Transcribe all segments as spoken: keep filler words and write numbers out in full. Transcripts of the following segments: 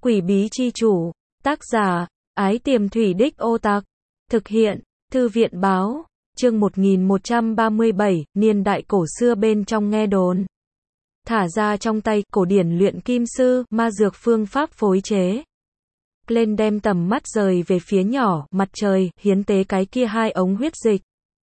Quỷ bí chi chủ, tác giả, Ái Tiềm Thủy Đích Ô Tạc, thực hiện, Thư viện báo, chương một nghìn một trăm ba mươi bảy, niên đại cổ xưa bên trong nghe đồn. Thả ra trong tay, cổ điển luyện kim sư, ma dược phương pháp phối chế. Lên đem tầm mắt rời về phía nhỏ, mặt trời, hiến tế cái kia hai ống huyết dịch.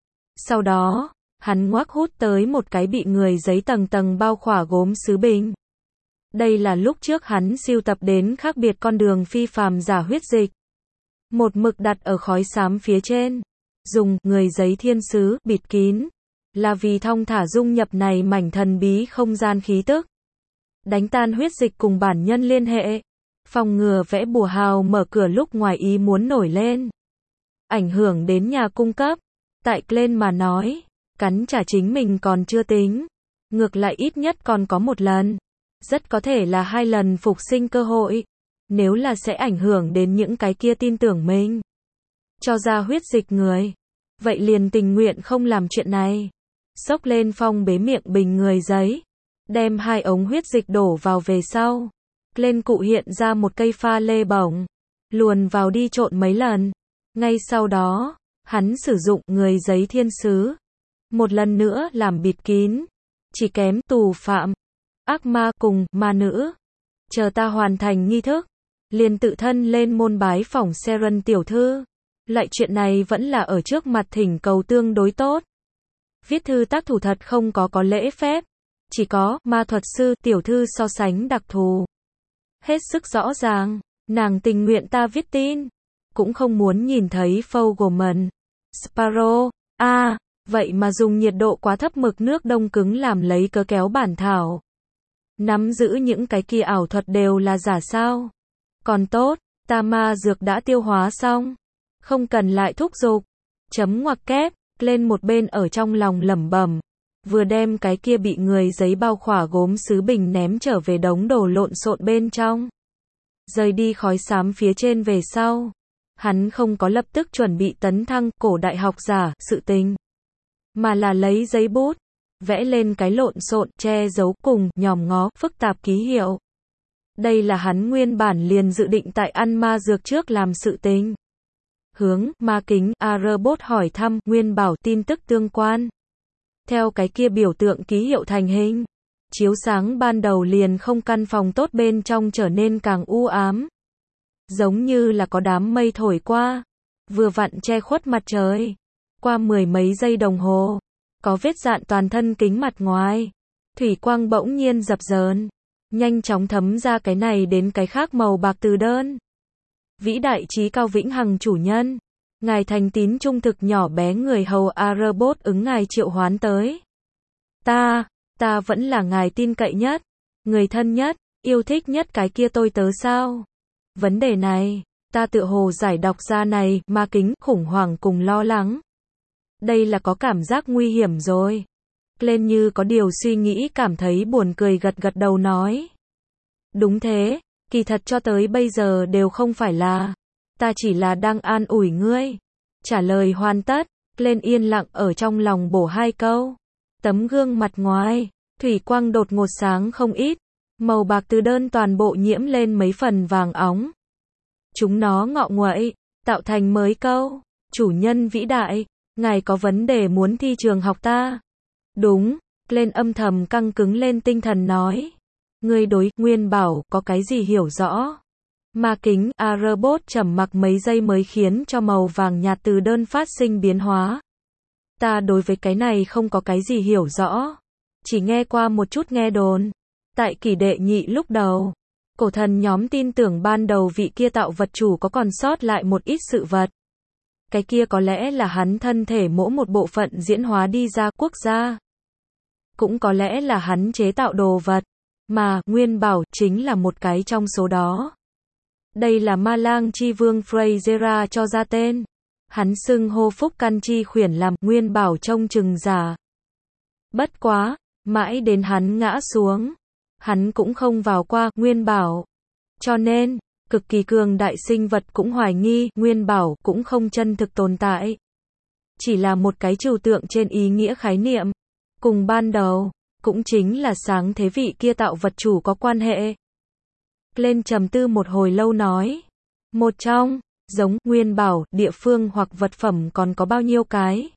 Sau đó, hắn ngoác hút tới một cái bị người giấy tầng tầng bao khỏa gốm sứ bình. Đây là lúc trước hắn sưu tập đến khác biệt con đường phi phàm giả huyết dịch. Một mực đặt ở khói xám phía trên. Dùng người giấy thiên sứ bịt kín. Là vì thong thả dung nhập này mảnh thần bí không gian khí tức. Đánh tan huyết dịch cùng bản nhân liên hệ. Phòng ngừa vẽ bùa hào mở cửa lúc ngoài ý muốn nổi lên. Ảnh hưởng đến nhà cung cấp. Tại Glenn mà nói, cắn trả chính mình còn chưa tính. Ngược lại ít nhất còn có một lần. Rất có thể là hai lần phục sinh cơ hội. Nếu là sẽ ảnh hưởng đến những cái kia tin tưởng mình. Cho ra huyết dịch người. Vậy liền tình nguyện không làm chuyện này. Xốc lên phong bế miệng bình người giấy. Đem hai ống huyết dịch đổ vào về sau. Lên cụ hiện ra một cây pha lê bổng. Luồn vào đi trộn mấy lần. Ngay sau đó, hắn sử dụng người giấy thiên sứ. Một lần nữa làm bịt kín. Chỉ kém tù phạm. Ác ma cùng ma nữ. Chờ ta hoàn thành nghi thức. Liền tự thân lên môn bái phỏng Seren tiểu thư. Lại chuyện này vẫn là ở trước mặt thỉnh cầu tương đối tốt. Viết thư tác thủ thật không có có lễ phép. Chỉ có ma thuật sư tiểu thư so sánh đặc thù. Hết sức rõ ràng. Nàng tình nguyện ta viết tin. Cũng không muốn nhìn thấy Fogelman. Sparrow. À, vậy mà dùng nhiệt độ quá thấp mực nước đông cứng làm lấy cớ kéo bản thảo. Nắm giữ những cái kia ảo thuật đều là giả sao. Còn tốt, ta ma dược đã tiêu hóa xong. Không cần lại thúc giục. Chấm ngoặc kép, lên một bên ở trong lòng lẩm bẩm. Vừa đem cái kia bị người giấy bao khỏa gốm sứ bình ném trở về đống đồ lộn xộn bên trong. Rời đi khói xám phía trên về sau. Hắn không có lập tức chuẩn bị tấn thăng cổ đại học giả, sự tình. Mà là lấy giấy bút. Vẽ lên cái lộn xộn, che giấu cùng, nhòm ngó, phức tạp ký hiệu. Đây là hắn nguyên bản liền dự định tại ăn ma dược trước làm sự tình. Hướng, ma kính, A-robot hỏi thăm, Nguyên Bảo tin tức tương quan. Theo cái kia biểu tượng ký hiệu thành hình. Chiếu sáng ban đầu liền không căn phòng tốt bên trong trở nên càng u ám. Giống như là có đám mây thổi qua. Vừa vặn che khuất mặt trời. Qua mười mấy giây đồng hồ. Có vết dạn toàn thân kính mặt ngoài. Thủy quang bỗng nhiên dập dờn. Nhanh chóng thấm ra cái này đến cái khác màu bạc từ đơn. Vĩ đại trí cao vĩnh hằng chủ nhân. Ngài thành tín trung thực nhỏ bé người hầu A-robot ứng ngài triệu hoán tới. Ta, ta vẫn là ngài tin cậy nhất. Người thân nhất, yêu thích nhất cái kia tôi tớ sao. Vấn đề này, ta tự hồ giải đọc ra này, ma kính, khủng hoảng cùng lo lắng. Đây là có cảm giác nguy hiểm rồi. Lên như có điều suy nghĩ cảm thấy buồn cười gật gật đầu nói. Đúng thế, kỳ thật cho tới bây giờ đều không phải là. Ta chỉ là đang an ủi ngươi. Trả lời hoàn tất, lên yên lặng ở trong lòng bổ hai câu. Tấm gương mặt ngoài, thủy quang đột ngột sáng không ít. Màu bạc từ đơn toàn bộ nhiễm lên mấy phần vàng óng. Chúng nó ngọ nguậy, tạo thành mới câu. Chủ nhân vĩ đại. Ngài có vấn đề muốn thi trường học ta? Đúng, lên âm thầm căng cứng lên tinh thần nói. Ngươi đối, Nguyên Bảo, có cái gì hiểu rõ? Ma kính, A-robot trầm mặc mấy giây mới khiến cho màu vàng nhạt từ đơn phát sinh biến hóa. Ta đối với cái này không có cái gì hiểu rõ. Chỉ nghe qua một chút nghe đồn. Tại kỷ đệ nhị lúc đầu, cổ thần nhóm tin tưởng ban đầu vị kia tạo vật chủ có còn sót lại một ít sự vật. Cái kia có lẽ là hắn thân thể mỗi một bộ phận diễn hóa đi ra quốc gia. Cũng có lẽ là hắn chế tạo đồ vật. Mà, Nguyên Bảo, chính là một cái trong số đó. Đây là ma lang chi vương Freyzera cho ra tên. Hắn xưng hô phúc căn chi khuyển làm Nguyên Bảo trông chừng giả. Bất quá, mãi đến hắn ngã xuống. Hắn cũng không vào qua Nguyên Bảo. Cho nên, cực kỳ cường đại sinh vật cũng hoài nghi, Nguyên Bảo cũng không chân thực tồn tại. Chỉ là một cái trừu tượng trên ý nghĩa khái niệm. Cùng ban đầu, cũng chính là sáng thế vị kia tạo vật chủ có quan hệ. Lên trầm tư một hồi lâu nói. Một trong, giống, nguyên bảo, địa phương hoặc vật phẩm còn có bao nhiêu cái?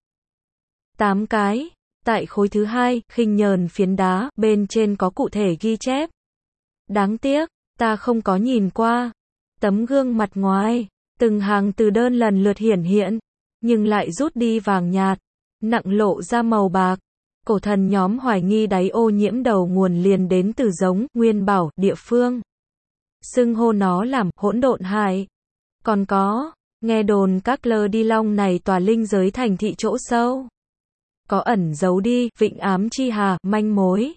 Tám cái. Tại khối thứ hai, khinh nhờn phiến đá, bên trên có cụ thể ghi chép. Đáng tiếc, ta không có nhìn qua. Tấm gương mặt ngoài, từng hàng từ đơn lần lượt hiển hiện, nhưng lại rút đi vàng nhạt, nặng lộ ra màu bạc. Cổ thần nhóm hoài nghi đáy ô nhiễm đầu nguồn liền đến từ giống, nguyên bảo, địa phương. Xưng hô nó làm hỗn độn hải. Còn có, nghe đồn các lơ đi long này tòa linh giới thành thị chỗ sâu. Có ẩn giấu đi, vịnh ám chi hà, manh mối.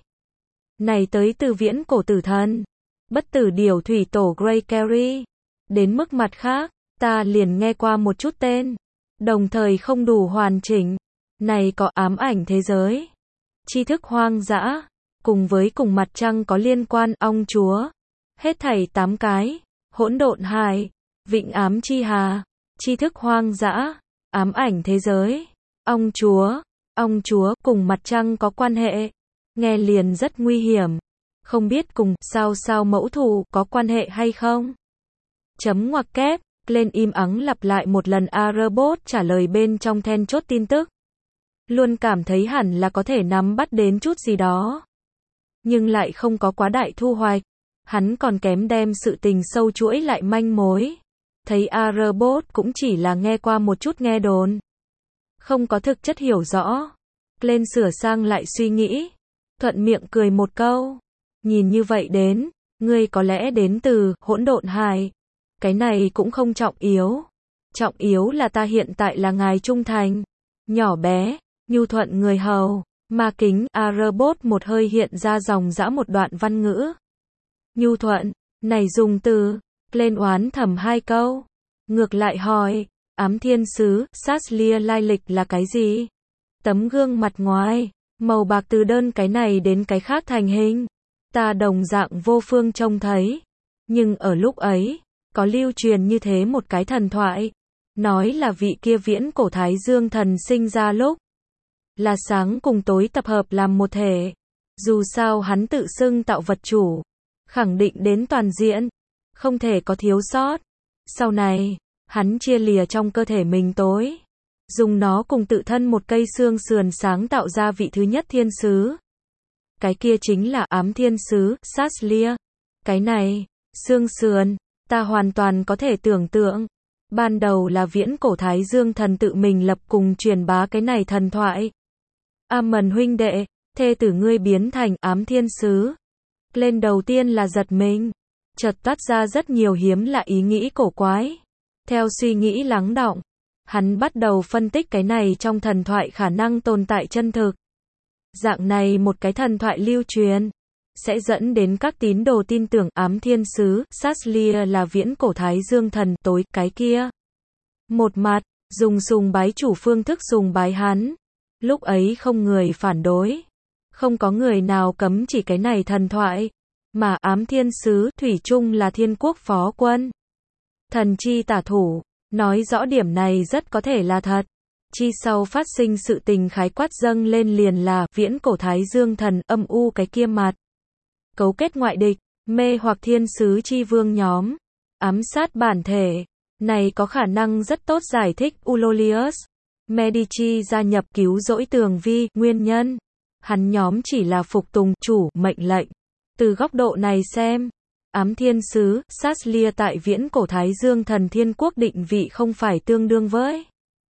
Này tới từ viễn cổ tử thần. Bất tử điều thủy tổ Grey Carey. Đến mức mặt khác, ta liền nghe qua một chút tên. Đồng thời không đủ hoàn chỉnh. Này có ám ảnh thế giới. Tri thức hoang dã. Cùng với cùng mặt trăng có liên quan, ong chúa. Hết thảy tám cái. Hỗn độn hải. Vịnh ám chi hà. Tri thức hoang dã. Ám ảnh thế giới. Ong chúa. Ong chúa cùng mặt trăng có quan hệ. Nghe liền rất nguy hiểm. Không biết cùng sao sao mẫu thù có quan hệ hay không? Chấm ngoặc kép, lên im ắng lặp lại một lần A robot trả lời bên trong then chốt tin tức. Luôn cảm thấy hẳn là có thể nắm bắt đến chút gì đó. Nhưng lại không có quá đại thu hoạch. Hắn còn kém đem sự tình sâu chuỗi lại manh mối. Thấy A robot cũng chỉ là nghe qua một chút nghe đồn. Không có thực chất hiểu rõ. Lên sửa sang lại suy nghĩ. Thuận miệng cười một câu. Nhìn như vậy đến, ngươi có lẽ đến từ hỗn độn hải. Cái này cũng không trọng yếu. Trọng yếu là ta hiện tại là ngài trung thành. Nhỏ bé, nhu thuận người hầu. Ma kính, A robot một hơi hiện ra dòng dã một đoạn văn ngữ. Nhu thuận, này dùng từ. Lên oán thầm hai câu. Ngược lại hỏi. Ám thiên sứ, Saslia lai lịch là cái gì? Tấm gương mặt ngoài, màu bạc từ đơn cái này đến cái khác thành hình. Ta đồng dạng vô phương trông thấy. Nhưng ở lúc ấy, có lưu truyền như thế một cái thần thoại. Nói là vị kia viễn cổ Thái Dương thần sinh ra lúc. Là sáng cùng tối tập hợp làm một thể. Dù sao hắn tự xưng tạo vật chủ. Khẳng định đến toàn diện. Không thể có thiếu sót. Sau này, hắn chia lìa trong cơ thể mình tối. Dùng nó cùng tự thân một cây xương sườn sáng tạo ra vị thứ nhất thiên sứ. Cái kia chính là ám thiên sứ, Saslia. Cái này, xương sườn, ta hoàn toàn có thể tưởng tượng. Ban đầu là viễn cổ Thái Dương thần tự mình lập cùng truyền bá cái này thần thoại. Amon huynh đệ, thê tử ngươi biến thành ám thiên sứ. Lên đầu tiên là giật mình. Chợt toát ra rất nhiều hiếm lạ ý nghĩ cổ quái. Theo suy nghĩ lắng đọng, hắn bắt đầu phân tích cái này trong thần thoại khả năng tồn tại chân thực. Dạng này một cái thần thoại lưu truyền, sẽ dẫn đến các tín đồ tin tưởng ám thiên sứ, Saslia là viễn cổ Thái Dương thần tối, cái kia. Một mặt, dùng sùng bái chủ phương thức sùng bái hắn. Lúc ấy không người phản đối. Không có người nào cấm chỉ cái này thần thoại. Mà ám thiên sứ, thủy chung là thiên quốc phó quân. Thần chi tả thủ, nói rõ điểm này rất có thể là thật. Chi sau phát sinh sự tình khái quát dâng lên liền là viễn cổ Thái Dương thần âm u cái kia mặt. Cấu kết ngoại địch, mê hoặc thiên sứ chi vương nhóm, ám sát bản thể. Này có khả năng rất tốt giải thích Aulolius Medici gia nhập cứu rỗi Tường Vi, nguyên nhân. Hắn nhóm chỉ là phục tùng chủ mệnh lệnh. Từ góc độ này xem, ám thiên sứ, Saslia tại viễn cổ Thái Dương thần thiên quốc định vị không phải tương đương với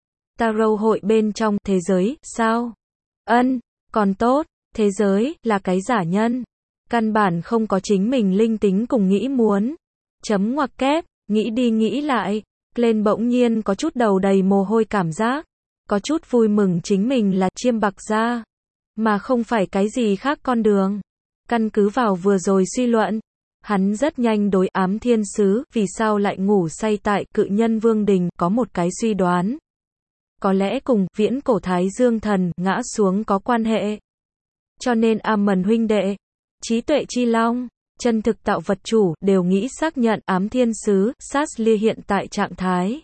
Tarot hội bên trong thế giới, sao? Ân, còn tốt, thế giới là cái giả nhân. Căn bản không có chính mình linh tính cùng nghĩ muốn. Chấm ngoặc kép, nghĩ đi nghĩ lại, lên bỗng nhiên có chút đầu đầy mồ hôi cảm giác. Có chút vui mừng chính mình là chiêm bạc gia, mà không phải cái gì khác con đường. Căn cứ vào vừa rồi suy luận, hắn rất nhanh đối ám thiên sứ, vì sao lại ngủ say tại cự nhân vương đình, có một cái suy đoán. Có lẽ cùng viễn cổ Thái Dương thần ngã xuống có quan hệ. Cho nên Amon huynh đệ, trí tuệ chi long, chân thực tạo vật chủ, đều nghĩ xác nhận ám thiên sứ, Saslia hiện tại trạng thái.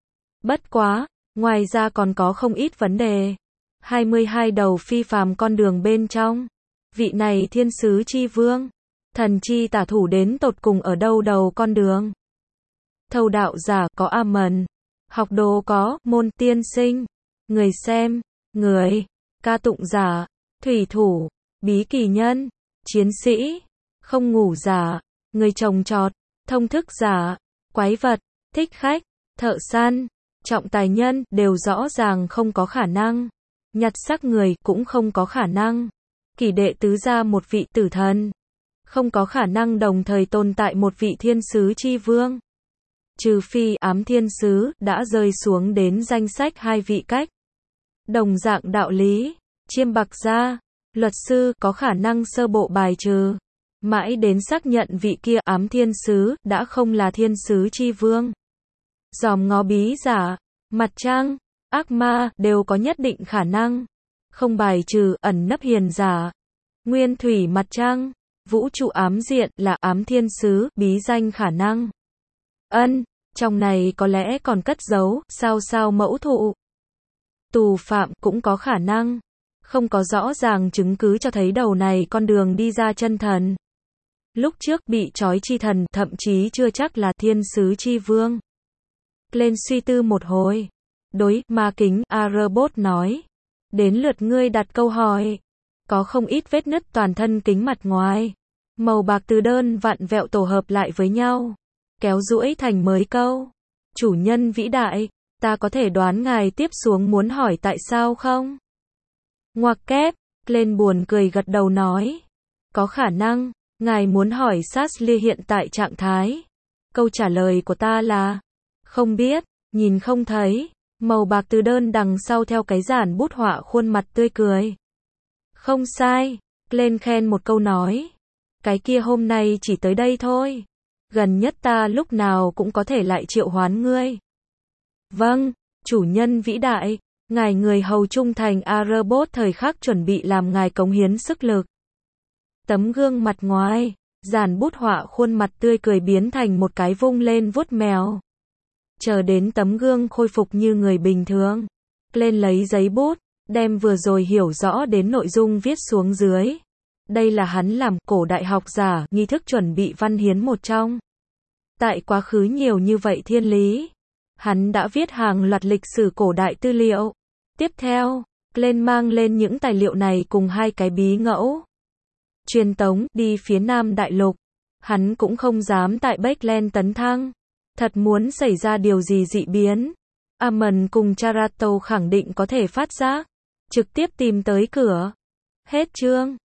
Bất quá, ngoài ra còn có không ít vấn đề. hai mươi hai đầu phi phàm con đường bên trong. Vị này thiên sứ chi vương, Thần chi tả thủ đến tột cùng ở đâu đầu con đường? Thâu đạo giả có Amen, học đồ có Môn tiên sinh, người xem, người, ca tụng giả, thủy thủ, bí kỳ nhân, chiến sĩ, không ngủ giả, người trồng trọt, thông thức giả, quái vật, thích khách, thợ săn, trọng tài nhân đều rõ ràng không có khả năng. Nhặt xác người cũng không có khả năng. Kỷ đệ tứ gia một vị tử thần. Không có khả năng đồng thời tồn tại một vị thiên sứ chi vương. Trừ phi ám thiên sứ đã rơi xuống đến danh sách hai vị cách. Đồng dạng đạo lý, chiêm bạc gia, luật sư có khả năng sơ bộ bài trừ. Mãi đến xác nhận vị kia ám thiên sứ đã không là thiên sứ chi vương. Dòm ngó bí giả, mặt trăng, ác ma đều có nhất định khả năng. Không bài trừ ẩn nấp hiền giả. Nguyên thủy mặt trăng, vũ trụ ám diện là ám thiên sứ, bí danh khả năng. Ân, trong này có lẽ còn cất giấu, sao sao mẫu thụ. Tù phạm cũng có khả năng. Không có rõ ràng chứng cứ cho thấy đầu này con đường đi ra chân thần. Lúc trước bị trói chi thần thậm chí chưa chắc là thiên sứ chi vương. Lên suy tư một hồi. Đối, ma kính, A-robot nói. Đến lượt ngươi đặt câu hỏi. Có không ít vết nứt toàn thân kính mặt ngoài. Màu bạc từ đơn vặn vẹo tổ hợp lại với nhau. Kéo duỗi thành mới câu. Chủ nhân vĩ đại, ta có thể đoán ngài tiếp xuống muốn hỏi tại sao không? Ngoặc kép, lên buồn cười gật đầu nói. Có khả năng, ngài muốn hỏi Sarsly hiện tại trạng thái. Câu trả lời của ta là không biết, nhìn không thấy. Màu bạc từ đơn đằng sau theo cái giản bút họa khuôn mặt tươi cười. Không sai, lên khen một câu nói. Cái kia hôm nay chỉ tới đây thôi. Gần nhất ta lúc nào cũng có thể lại triệu hoán ngươi. Vâng, chủ nhân vĩ đại, ngài người hầu trung thành A-robot thời khắc chuẩn bị làm ngài cống hiến sức lực. Tấm gương mặt ngoài, giản bút họa khuôn mặt tươi cười biến thành một cái vung lên vuốt mèo. Chờ đến tấm gương khôi phục như người bình thường. Lên lấy giấy bút, đem vừa rồi hiểu rõ đến nội dung viết xuống dưới. Đây là hắn làm cổ đại học giả, nghi thức chuẩn bị văn hiến một trong. Tại quá khứ nhiều như vậy thiên lý. Hắn đã viết hàng loạt lịch sử cổ đại tư liệu. Tiếp theo, lên mang lên những tài liệu này cùng hai cái bí ngẫu. Truyền tống đi phía Nam Đại Lục. Hắn cũng không dám tại Backland tấn thăng. Thật muốn xảy ra điều gì dị biến. Amen cùng Charato khẳng định có thể phát giác. Trực tiếp tìm tới cửa. Hết chương.